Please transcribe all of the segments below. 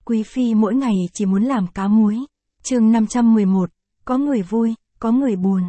quý phi mỗi ngày chỉ muốn làm cá muối. Chương 511, có người vui, có người buồn.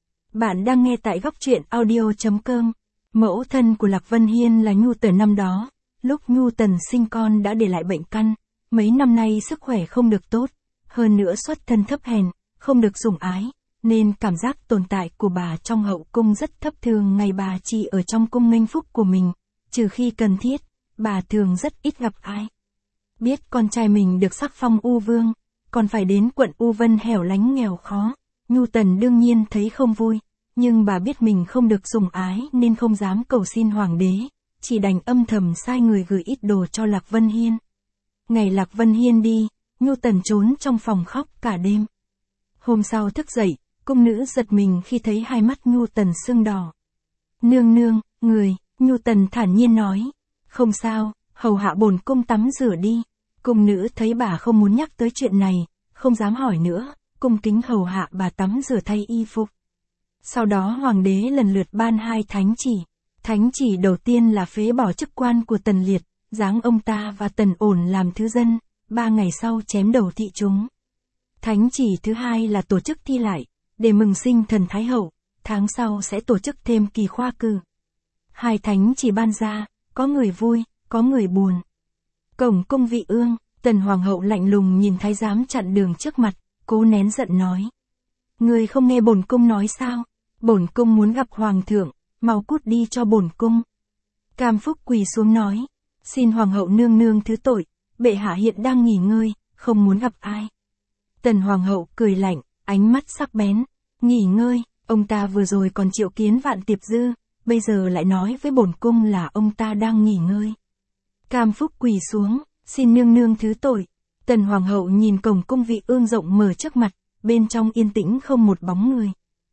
Bạn đang nghe tại góc truyện audio.com. Mẫu thân của Lạc Vân Hiên là Nhu Tần năm đó, lúc Nhu Tần sinh con đã để lại bệnh căn, mấy năm nay sức khỏe không được tốt, hơn nữa xuất thân thấp hèn, không được sủng ái, nên cảm giác tồn tại của bà trong hậu cung rất thấp thường. Ngày bà chỉ ở trong cung nghênh phúc của mình, trừ khi cần thiết, bà thường rất ít gặp ai. Biết con trai mình được sắc phong U Vương, còn phải đến quận U Vân hẻo lánh nghèo khó, Nhu Tần đương nhiên thấy không vui, nhưng bà biết mình không được sủng ái nên không dám cầu xin hoàng đế, chỉ đành âm thầm sai người gửi ít đồ cho Lạc Vân Hiên. Ngày Lạc Vân Hiên đi, Nhu Tần trốn trong phòng khóc cả đêm. Hôm sau thức dậy, cung nữ giật mình khi thấy hai mắt Nhu Tần sưng đỏ. Nương nương, người, Nhu Tần thản nhiên nói. Không sao, hầu hạ bổn cung tắm rửa đi. Cung nữ thấy bà không muốn nhắc tới chuyện này, không dám hỏi nữa, cung kính hầu hạ bà tắm rửa thay y phục. Sau đó hoàng đế lần lượt ban hai thánh chỉ. Thánh chỉ đầu tiên là phế bỏ chức quan của Tần Liệt, giáng ông ta và Tần Ổn làm thứ dân, 3 ngày sau chém đầu thị chúng. Thánh chỉ thứ hai là tổ chức thi lại, để mừng sinh thần Thái Hậu, tháng sau sẽ tổ chức thêm kỳ khoa cử. Hai thánh chỉ ban ra, có người vui, có người buồn. Cổng cung Vị Ương, Tần Hoàng hậu lạnh lùng nhìn thái giám chặn đường trước mặt, cố nén giận nói. Người không nghe bổn cung nói sao? Bổn cung muốn gặp hoàng thượng, mau cút đi cho bổn cung. Cam Phúc quỳ xuống nói, xin hoàng hậu nương nương thứ tội, bệ hạ hiện đang nghỉ ngơi, không muốn gặp ai. Tần Hoàng hậu cười lạnh, ánh mắt sắc bén, nghỉ ngơi, ông ta vừa rồi còn triệu kiến Vạn Tiệp Dư, bây giờ lại nói với bổn cung là ông ta đang nghỉ ngơi. Cam Phúc quỳ xuống, xin nương nương thứ tội. Tần Hoàng hậu nhìn cổng cung Vị Ương rộng mở trước mặt, bên trong yên tĩnh không một bóng người.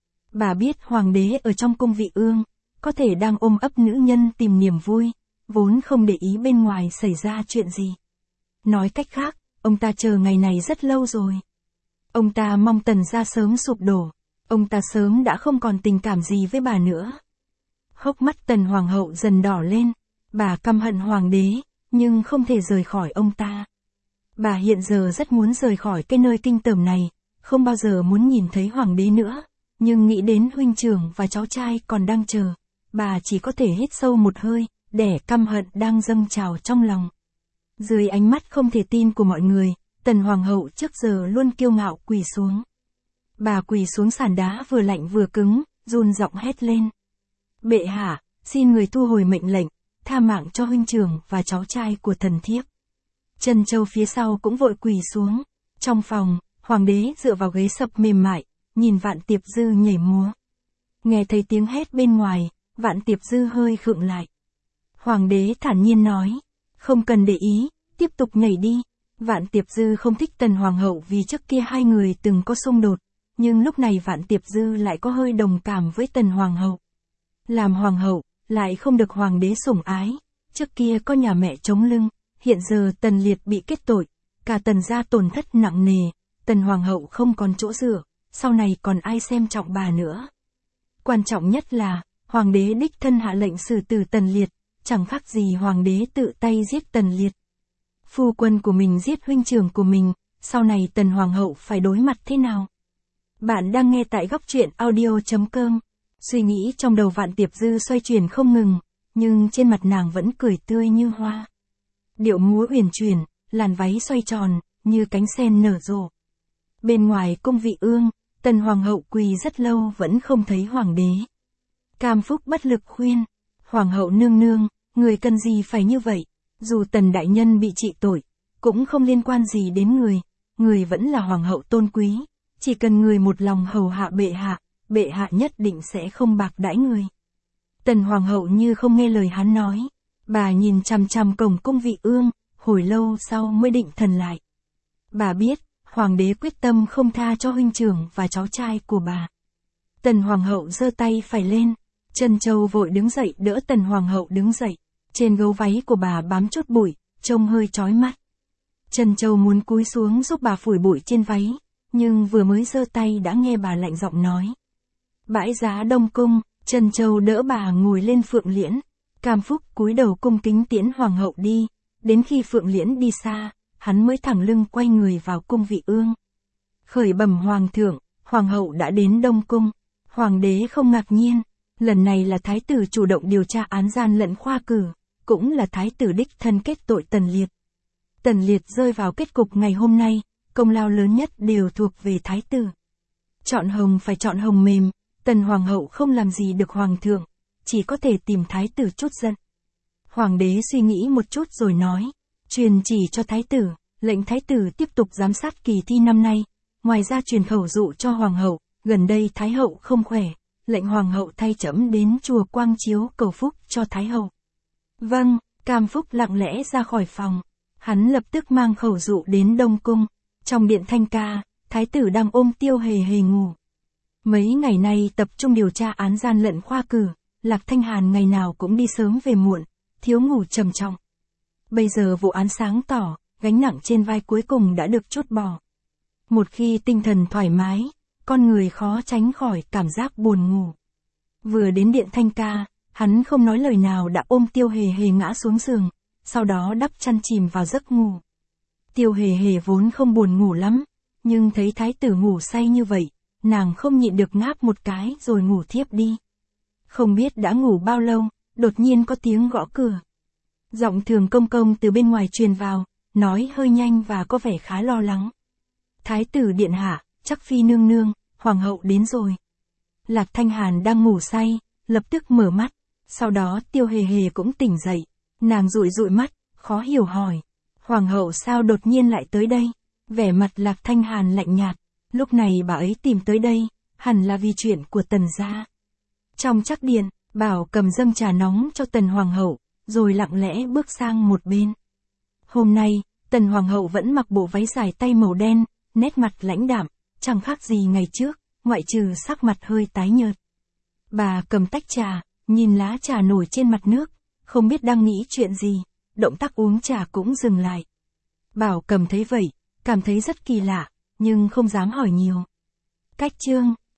Bà biết hoàng đế ở trong cung Vị Ương, có thể đang ôm ấp nữ nhân tìm niềm vui, vốn không để ý bên ngoài xảy ra chuyện gì. Nói cách khác, ông ta chờ ngày này rất lâu rồi. Ông ta mong Tần gia sớm sụp đổ, ông ta sớm đã không còn tình cảm gì với bà nữa. Hốc mắt Tần Hoàng hậu dần đỏ lên, bà căm hận hoàng đế, nhưng không thể rời khỏi ông ta. Bà hiện giờ rất muốn rời khỏi cái nơi kinh tởm này, không bao giờ muốn nhìn thấy hoàng đế nữa, nhưng nghĩ đến huynh trưởng và cháu trai còn đang chờ, bà chỉ có thể hít sâu một hơi, để căm hận đang dâng trào trong lòng. Dưới ánh mắt không thể tin của mọi người, Tần Hoàng hậu trước giờ luôn kiêu ngạo quỳ xuống. Bà quỳ xuống sàn đá vừa lạnh vừa cứng, run giọng hét lên. Bệ hạ, xin người thu hồi mệnh lệnh, tha mạng cho huynh trưởng và cháu trai của thần thiếp. Trân Châu phía sau cũng vội quỳ xuống. Trong phòng, hoàng đế dựa vào ghế sập mềm mại, nhìn Vạn Tiệp Dư nhảy múa. Nghe thấy tiếng hét bên ngoài, Vạn Tiệp Dư hơi khựng lại. Hoàng đế thản nhiên nói, không cần để ý, tiếp tục nhảy đi. Vạn Tiệp Dư không thích Tần Hoàng hậu vì trước kia hai người từng có xung đột, nhưng lúc này Vạn Tiệp Dư lại có hơi đồng cảm với Tần Hoàng hậu. Làm hoàng hậu, lại không được hoàng đế sủng ái, trước kia có nhà mẹ chống lưng, hiện giờ Tần Liệt bị kết tội, cả Tần gia tổn thất nặng nề, Tần Hoàng hậu không còn chỗ dựa, sau này còn ai xem trọng bà nữa. Quan trọng nhất là, hoàng đế đích thân hạ lệnh xử tử Tần Liệt, chẳng khác gì hoàng đế tự tay giết Tần Liệt. Phu quân của mình giết huynh trưởng của mình, sau này Tần Hoàng hậu phải đối mặt thế nào? Bạn đang nghe tại góc truyện audio.com. Suy nghĩ trong đầu Vạn Tiệp Dư xoay chuyển không ngừng, nhưng trên mặt nàng vẫn cười tươi như hoa. Điệu múa uyển chuyển, làn váy xoay tròn, như cánh sen nở rộ. Bên ngoài cung Vị Ương, Tần Hoàng hậu quỳ rất lâu vẫn không thấy hoàng đế. Cam Phúc bất lực khuyên, Hoàng hậu nương nương, người cần gì phải như vậy? Dù Tần đại nhân bị trị tội, cũng không liên quan gì đến người vẫn là hoàng hậu tôn quý, chỉ cần người một lòng hầu hạ bệ hạ nhất định sẽ không bạc đãi người. Tần Hoàng hậu như không nghe lời hắn nói, bà nhìn chằm chằm cổng cung Vị Ương, hồi lâu sau mới định thần lại. Bà biết, hoàng đế quyết tâm không tha cho huynh trưởng và cháu trai của bà. Tần Hoàng hậu giơ tay phải lên, Trân Châu vội đứng dậy đỡ Tần Hoàng hậu đứng dậy. Trên gấu váy của bà bám chút bụi, trông hơi chói mắt. Trân Châu muốn cúi xuống giúp bà phủi bụi trên váy, nhưng vừa mới giơ tay đã nghe bà lạnh giọng nói. Bãi giá Đông Cung, Trân Châu đỡ bà ngồi lên Phượng Liễn. Cam Phúc cúi đầu cung kính tiễn Hoàng hậu đi, đến khi Phượng Liễn đi xa, hắn mới thẳng lưng quay người vào cung vị ương. Khởi bẩm hoàng thượng, hoàng hậu đã đến Đông Cung. Hoàng đế không ngạc nhiên, lần này là thái tử chủ động điều tra án gian lận khoa cử, cũng là thái tử đích thân kết tội Tần Liệt. Tần Liệt rơi vào kết cục ngày hôm nay, công lao lớn nhất đều thuộc về thái tử. Chọn hồng phải chọn hồng mềm, Tần hoàng hậu không làm gì được hoàng thượng, chỉ có thể tìm thái tử chút giận. Hoàng đế suy nghĩ một chút rồi nói, truyền chỉ cho thái tử, lệnh thái tử tiếp tục giám sát kỳ thi năm nay, ngoài ra truyền khẩu dụ cho hoàng hậu, gần đây thái hậu không khỏe, lệnh hoàng hậu thay trẫm đến chùa Quang Chiếu cầu phúc cho thái hậu. Vâng, Cam Phúc lặng lẽ ra khỏi phòng, hắn lập tức mang khẩu dụ đến Đông Cung, trong điện thanh ca, thái tử đang ôm Tiêu Hề Hề ngủ. Mấy ngày nay tập trung điều tra án gian lận khoa cử, Lạc Thanh Hàn ngày nào cũng đi sớm về muộn, thiếu ngủ trầm trọng. Bây giờ vụ án sáng tỏ, gánh nặng trên vai cuối cùng đã được trút bỏ. Một khi tinh thần thoải mái, con người khó tránh khỏi cảm giác buồn ngủ. Vừa đến điện thanh ca, hắn không nói lời nào đã ôm Tiêu Hề Hề ngã xuống giường, sau đó đắp chăn chìm vào giấc ngủ. Tiêu Hề Hề vốn không buồn ngủ lắm, nhưng thấy thái tử ngủ say như vậy, nàng không nhịn được ngáp một cái rồi ngủ thiếp đi. Không biết đã ngủ bao lâu, đột nhiên có tiếng gõ cửa. Giọng Thường Công Công từ bên ngoài truyền vào, nói hơi nhanh và có vẻ khá lo lắng. Thái tử điện hạ, chắc phi nương nương, hoàng hậu đến rồi. Lạc Thanh Hàn đang ngủ say, lập tức mở mắt, sau đó Tiêu Hề Hề cũng tỉnh dậy, nàng dụi dụi mắt, khó hiểu hỏi, hoàng hậu sao đột nhiên lại tới đây? Vẻ mặt Lạc Thanh Hàn lạnh nhạt, lúc này bà ấy tìm tới đây, hẳn là vì chuyện của Tần gia. Trong trắc điện, Bảo cầm dâng trà nóng cho Tần hoàng hậu, rồi lặng lẽ bước sang một bên. Hôm nay, Tần hoàng hậu vẫn mặc bộ váy dài tay màu đen, nét mặt lãnh đạm, chẳng khác gì ngày trước, ngoại trừ sắc mặt hơi tái nhợt. Bà cầm tách trà, nhìn lá trà nổi trên mặt nước, không biết đang nghĩ chuyện gì, động tác uống trà cũng dừng lại. Bảo cầm thấy vậy, cảm thấy rất kỳ lạ, nhưng không dám hỏi nhiều. Cách chương